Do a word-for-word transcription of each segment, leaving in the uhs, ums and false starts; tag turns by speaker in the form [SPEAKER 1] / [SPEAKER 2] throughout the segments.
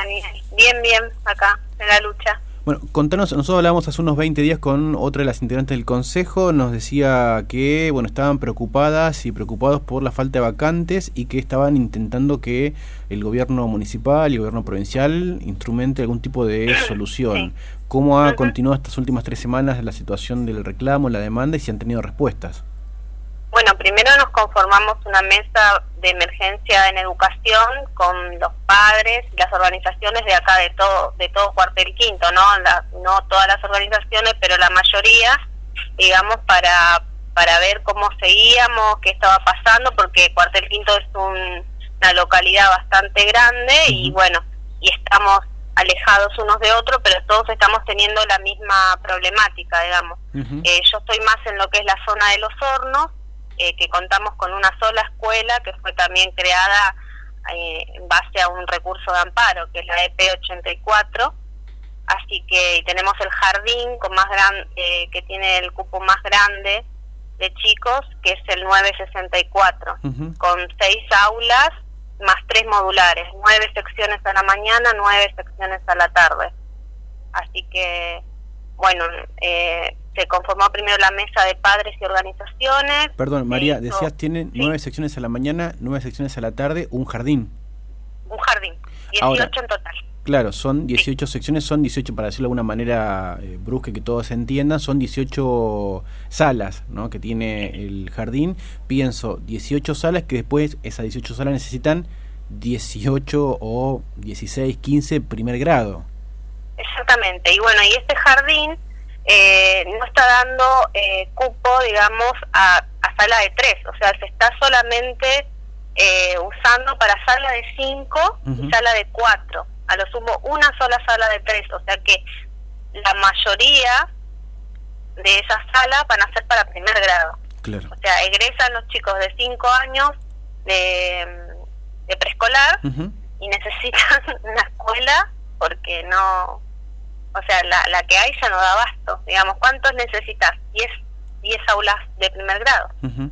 [SPEAKER 1] Daniel? Bien, bien, acá, en la lucha.
[SPEAKER 2] Bueno, contanos, nosotros hablamos hace unos veinte días con otra de las integrantes del Consejo, nos decía que, bueno, estaban preocupadas y preocupados por la falta de vacantes y que estaban intentando que el gobierno municipal y el gobierno provincial instrumente algún tipo de solución. Sí. ¿Cómo ha uh-huh. continuado estas últimas tres semanas la situación del reclamo, la demanda y si han tenido respuestas?
[SPEAKER 1] Bueno, primero nos conformamos una mesa de emergencia en educación con los padres y las organizaciones de acá de todo de todo Cuartel Quinto, no la, no todas las organizaciones, pero la mayoría, digamos, para para ver cómo seguíamos, qué estaba pasando, porque Cuartel Quinto es un, una localidad bastante grande uh-huh. y bueno, y estamos alejados unos de otros, pero todos estamos teniendo la misma problemática, digamos. Uh-huh. Eh, yo estoy más en lo que es la zona de Los Hornos, Eh, que contamos con una sola escuela que fue también creada eh, en base a un recurso de amparo, que es la E P ochenta y cuatro, así que tenemos el jardín con más gran, eh, que tiene el cupo más grande de chicos, que es el nueve sesenta y cuatro, uh-huh. con seis aulas más tres modulares, nueve secciones a la mañana, nueve secciones a la tarde, así que bueno, eh, se conformó primero la mesa de padres y organizaciones.
[SPEAKER 2] Perdón, María, eso, decías tienen ¿sí? nueve secciones a la mañana, nueve secciones a la tarde, un jardín.
[SPEAKER 1] Un jardín, dieciocho Ahora, en total.
[SPEAKER 2] Claro, son dieciocho sí. secciones, son dieciocho, para decirlo de alguna manera eh, brusca que todos entiendan, son dieciocho salas, ¿no?, que tiene el jardín. Pienso, dieciocho salas que después esas dieciocho salas necesitan dieciocho o dieciséis, quince primer grado.
[SPEAKER 1] Exactamente, y bueno, y este jardín eh, no está dando eh, cupo, digamos, a, a sala de tres, o sea, se está solamente eh, usando para sala de cinco uh-huh. y sala de cuatro, a lo sumo una sola sala de tres, o sea que la mayoría de esas salas van a ser para primer grado.
[SPEAKER 2] Claro.
[SPEAKER 1] O sea, egresan los chicos de cinco años de, de preescolar uh-huh. y necesitan una escuela porque no... O sea, la, la que hay ya no da abasto. Digamos, ¿cuántos necesitas? Diez, diez aulas de primer grado. Uh-huh.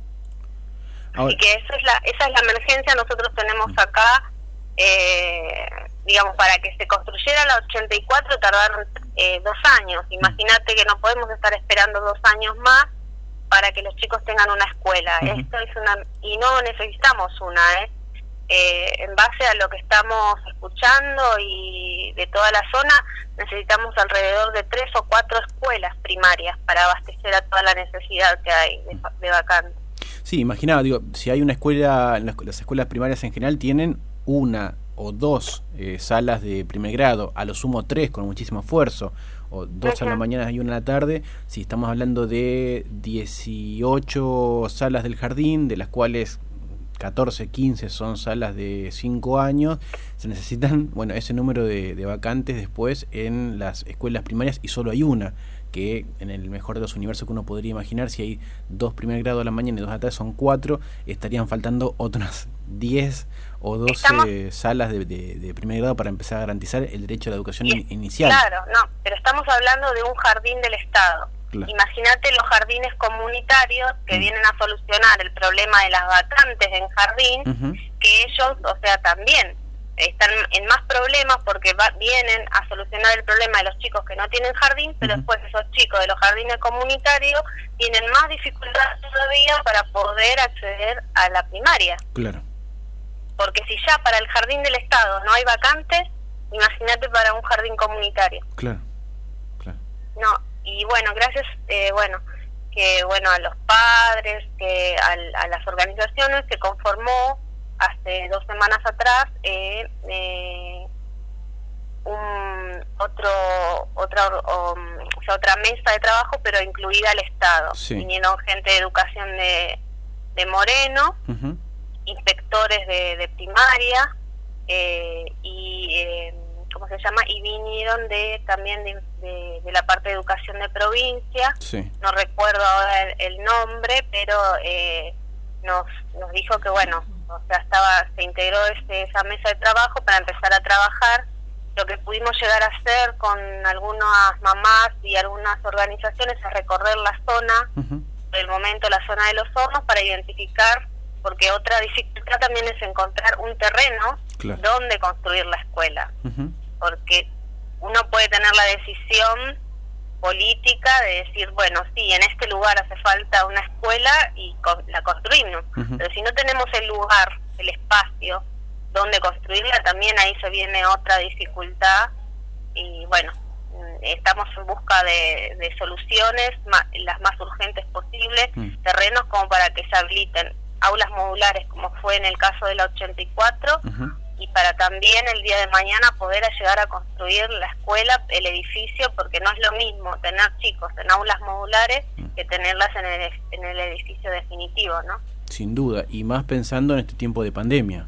[SPEAKER 1] Así que esa es la esa es la emergencia. Nosotros tenemos acá, eh, digamos, para que se construyera la ochenta y cuatro tardaron eh, dos años. Imagínate que no podemos estar esperando dos años más para que los chicos tengan una escuela. Uh-huh. Esto es una y no necesitamos una, ¿eh? Eh, en base a lo que estamos escuchando y de toda la zona, necesitamos alrededor de tres o cuatro escuelas primarias para abastecer a toda la necesidad que hay de, de vacantes.
[SPEAKER 2] Sí, imaginaba, digo, si hay una escuela, las escuelas primarias en general tienen una o dos eh, salas de primer grado, a lo sumo tres con muchísimo esfuerzo, o dos uh-huh. a la mañana y una a la tarde. Si estamos hablando de dieciocho salas del jardín, de las cuales catorce, quince son salas de cinco años, se necesitan, bueno, ese número de, de vacantes después en las escuelas primarias, y solo hay una, que en el mejor de los universos que uno podría imaginar, si hay dos primer grado a la mañana y dos a la tarde, son cuatro, estarían faltando otras diez o doce Estamos... salas de, de, de primer grado para empezar a garantizar el derecho a la educación in, inicial.
[SPEAKER 1] Claro, no, pero estamos hablando de un jardín del Estado. Claro. Imagínate los jardines comunitarios que mm. vienen a solucionar el problema de las vacantes en jardín, uh-huh. que ellos, o sea, también están en más problemas porque va, vienen a solucionar el problema de los chicos que no tienen jardín, pero uh-huh. después esos chicos de los jardines comunitarios tienen más dificultades todavía para poder acceder a la primaria.
[SPEAKER 2] Claro.
[SPEAKER 1] Porque si ya para el jardín del Estado no hay vacantes, imagínate para un jardín comunitario.
[SPEAKER 2] Claro, claro.
[SPEAKER 1] No. Y bueno, gracias, eh, bueno, que bueno a los padres, que a, a las organizaciones, se conformó hace dos semanas atrás eh, eh, un otro otra um, o sea, otra mesa de trabajo, pero incluida al Estado.
[SPEAKER 2] Sí.
[SPEAKER 1] Vinieron gente de educación de, de Moreno, uh-huh. inspectores de, de primaria eh, y eh, ¿cómo se llama? Y vinieron de también de, de, de la parte de educación de provincia,
[SPEAKER 2] sí.
[SPEAKER 1] no recuerdo ahora el, el nombre, pero eh, nos nos dijo que bueno, o sea, estaba se integró ese, esa mesa de trabajo para empezar a trabajar. Lo que pudimos llegar a hacer con algunas mamás y algunas organizaciones es recorrer la zona, uh-huh. por el momento la zona de Los Hornos, para identificar, porque otra dificultad también es encontrar un terreno
[SPEAKER 2] Claro.
[SPEAKER 1] dónde construir la escuela.
[SPEAKER 2] Uh-huh.
[SPEAKER 1] Porque uno puede tener la decisión política de decir, bueno, sí, en este lugar hace falta una escuela y con, la construimos. Uh-huh. Pero si no tenemos el lugar, el espacio donde construirla, también ahí se viene otra dificultad. Y bueno, estamos en busca de, de soluciones más, las más urgentes posibles, uh-huh. terrenos como para que se habiliten aulas modulares, como fue en el caso de la ochenta y cuatro, uh-huh. y para también el día de mañana poder llegar a construir la escuela, el edificio, porque no es lo mismo tener chicos en aulas modulares que tenerlas en el, en el edificio definitivo, ¿no?
[SPEAKER 2] Sin duda, y más pensando en este tiempo de pandemia.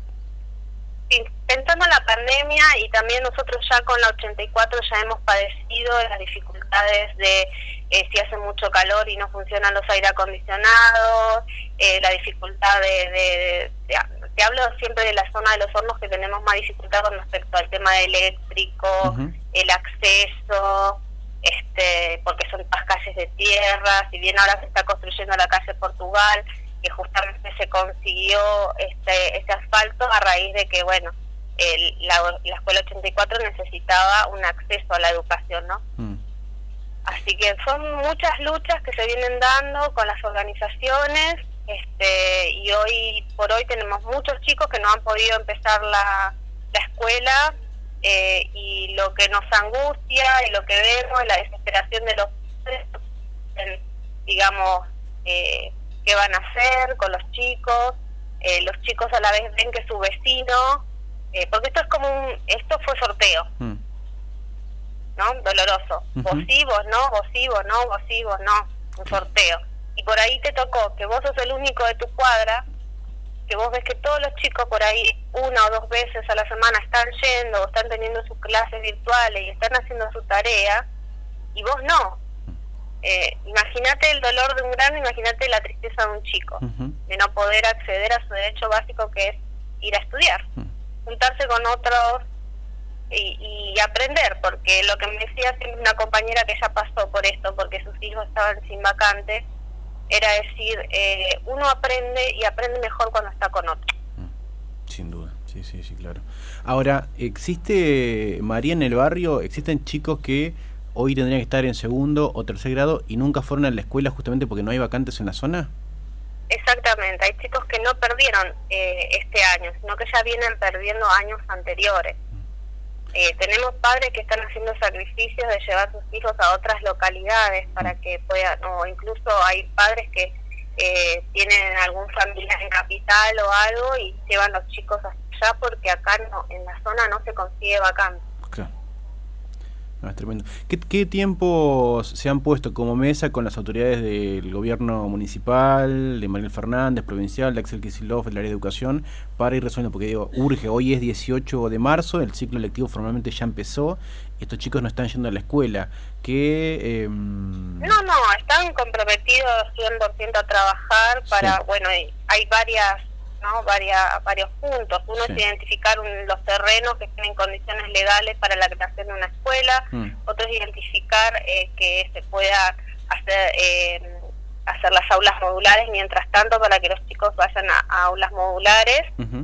[SPEAKER 1] Sí, pensando en la pandemia, y también nosotros ya con la ochenta y cuatro ya hemos padecido las dificultades de eh, si hace mucho calor y no funcionan los aire acondicionados, eh, la dificultad de, de, de, de te hablo siempre de la zona de los hornos, que tenemos más dificultad con respecto al tema de eléctrico, uh-huh. el acceso, este porque son las calles de tierra, si bien ahora se está construyendo la calle Portugal, que justamente se consiguió este, este asfalto a raíz de que, bueno, el, la, la escuela ochenta y cuatro necesitaba un acceso a la educación, ¿no? Mm. Así que son muchas luchas que se vienen dando con las organizaciones, este y hoy por hoy tenemos muchos chicos que no han podido empezar la, la escuela, eh, y lo que nos angustia y lo que vemos es la desesperación de los padres, digamos, eh, qué van a hacer con los chicos. Eh, los chicos a la vez ven que su vecino, eh, porque esto es como un, esto fue sorteo, mm. ¿no? Doloroso. Uh-huh. Vos sí, vos no, vos sí, vos no, vos sí, vos no, un sorteo. Y por ahí te tocó que vos sos el único de tu cuadra, que vos ves que todos los chicos por ahí una o dos veces a la semana están yendo o están teniendo sus clases virtuales y están haciendo su tarea, y vos no. Eh, imagínate el dolor de un grande, imagínate la tristeza de un chico, uh-huh. de no poder acceder a su derecho básico, que es ir a estudiar, uh-huh. juntarse con otros y, y aprender, porque lo que me decía siempre una compañera que ya pasó por esto, porque sus hijos estaban sin vacante, era decir, eh, uno aprende y aprende mejor cuando está con otro.
[SPEAKER 2] Sin duda, sí, sí, sí, claro. Ahora, ¿existe, María, en el barrio, existen chicos que hoy tendrían que estar en segundo o tercer grado y nunca fueron a la escuela justamente porque no hay vacantes en la zona?
[SPEAKER 1] Exactamente, hay chicos que no perdieron eh, este año, sino que ya vienen perdiendo años anteriores. Eh, tenemos padres que están haciendo sacrificios de llevar a sus hijos a otras localidades para que puedan, o incluso hay padres que eh, tienen algún familiar en capital o algo y llevan los chicos hasta allá porque acá no, en la zona no se consigue vacante.
[SPEAKER 2] Claro. No, es tremendo. ¿Qué, ¿Qué tiempo se han puesto como mesa con las autoridades del gobierno municipal, de Mariel Fernández, provincial, de Axel Kicillof, del área de educación, para ir resolviendo? Porque digo, urge, hoy es dieciocho de marzo, el ciclo lectivo formalmente ya empezó, estos chicos no están yendo a la escuela. ¿Qué, eh...
[SPEAKER 1] No, no, están comprometidos cien por ciento a trabajar para, sí. bueno, hay, hay varias... ¿no? Varias, varios puntos. Uno sí. es identificar un, los terrenos que estén en condiciones legales para la creación de una escuela, mm. otro es identificar eh, que se pueda hacer eh, hacer las aulas modulares mientras tanto para que los chicos vayan a, a aulas modulares, uh-huh.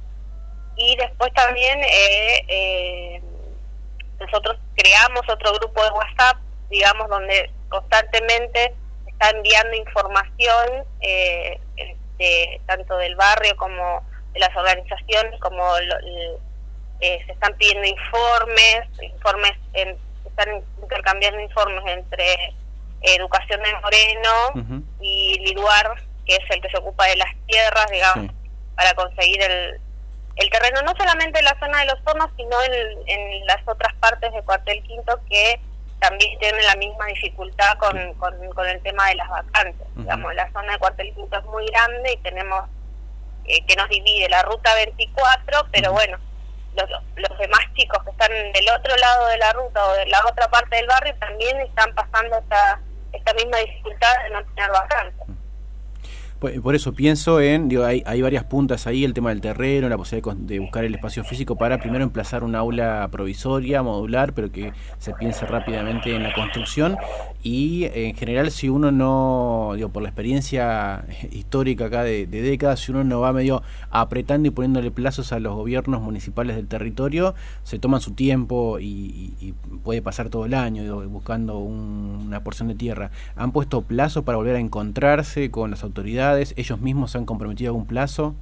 [SPEAKER 1] y después también eh, eh, nosotros creamos otro grupo de WhatsApp, digamos, donde constantemente se está enviando información eh, de, tanto del barrio como de las organizaciones, como lo, eh, se están pidiendo informes, informes en, se están intercambiando informes entre eh, Educación de Moreno uh-huh. y Liduar, que es el que se ocupa de las tierras, digamos, sí. para conseguir el, el terreno, no solamente en la zona de los hornos, sino en, en las otras partes de Cuartel Quinto que también tienen la misma dificultad con, sí. con, con el tema de las vacantes. Uh-huh. Digamos, la zona de Cuartel Quinto es muy grande y tenemos eh, que nos divide la ruta veinticuatro, pero uh-huh. bueno, los, los demás chicos que están del otro lado de la ruta o de la otra parte del barrio también están pasando esta, esta misma dificultad de no tener vacantes.
[SPEAKER 2] Por eso pienso en, digo, hay, hay varias puntas ahí, el tema del terreno, la posibilidad de buscar el espacio físico para primero emplazar un aula provisoria, modular, pero que se piense rápidamente en la construcción, Y en general, si uno no, digo, por la experiencia histórica acá de, de décadas, si uno no va medio apretando y poniéndole plazos a los gobiernos municipales del territorio, se toman su tiempo y, y, y puede pasar todo el año, digo, buscando un, una porción de tierra. ¿Han puesto plazo para volver a encontrarse con las autoridades? ¿Ellos mismos se han comprometido a algún plazo?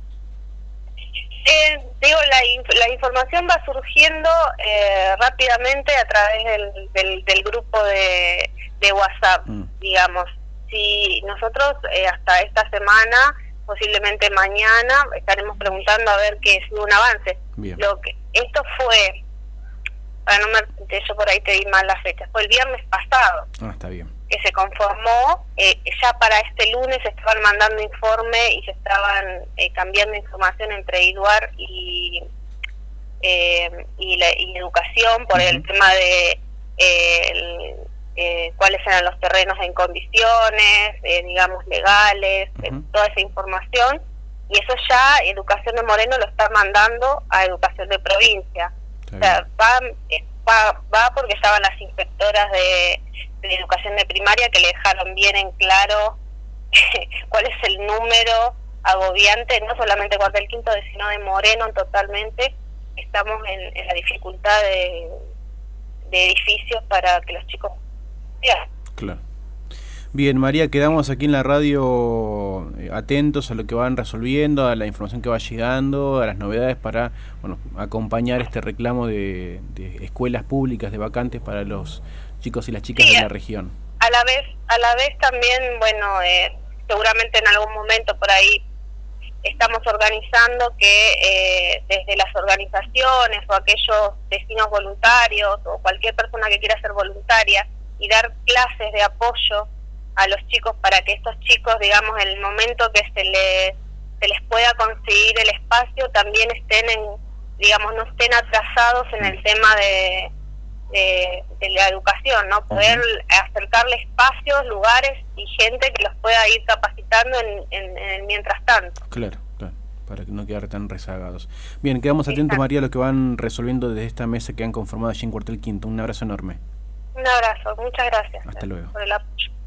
[SPEAKER 1] Eh, digo, la, inf la información va surgiendo eh, rápidamente a través del, del, del grupo de, de WhatsApp, mm. digamos. Si nosotros eh, hasta esta semana, posiblemente mañana, estaremos preguntando a ver que es un avance.
[SPEAKER 2] Bien.
[SPEAKER 1] Lo que esto fue, para no me, yo por ahí te di mal la fecha, fue el viernes pasado.
[SPEAKER 2] Ah, está bien.
[SPEAKER 1] Que se conformó, eh, ya para este lunes se estaban mandando informe y se estaban eh, cambiando información entre IDUAR y, eh, y, la, y educación por uh-huh. el tema de eh, el, eh, cuáles eran los terrenos en condiciones, eh, digamos, legales, uh-huh. eh, toda esa información, y eso ya Educación de Moreno lo está mandando a Educación de Provincia. O sea, va, va, va porque estaban las inspectoras de de educación de primaria que le dejaron bien en claro cuál es el número agobiante, no solamente Cuartel Quinto, sino de Moreno totalmente. Estamos en, en la dificultad de, de edificios para que los chicos vean.
[SPEAKER 2] Claro. Bien, María, quedamos aquí en la radio eh, atentos a lo que van resolviendo, a la información que va llegando, a las novedades para bueno acompañar este reclamo de, de escuelas públicas, de vacantes para los chicos y las chicas sí, de la región.
[SPEAKER 1] A la vez, a la vez también, bueno, eh, seguramente en algún momento por ahí estamos organizando que eh, desde las organizaciones o aquellos vecinos voluntarios o cualquier persona que quiera ser voluntaria y dar clases de apoyo a los chicos para que estos chicos, digamos, en el momento que se les, se les pueda conseguir el espacio, también estén en, digamos, no estén atrasados en el tema de De, de la educación, ¿no? Poder uh-huh. acercarle espacios, lugares y gente que los pueda ir capacitando en, en, en el mientras tanto.
[SPEAKER 2] Claro, claro, para que no quedar tan rezagados. Bien, quedamos atentos, Exacto. María, a lo que van resolviendo desde esta mesa que han conformado allí en Cuartel Quinto. Un abrazo enorme.
[SPEAKER 1] Un abrazo, muchas gracias.
[SPEAKER 2] Hasta luego.
[SPEAKER 1] Por el apoyo.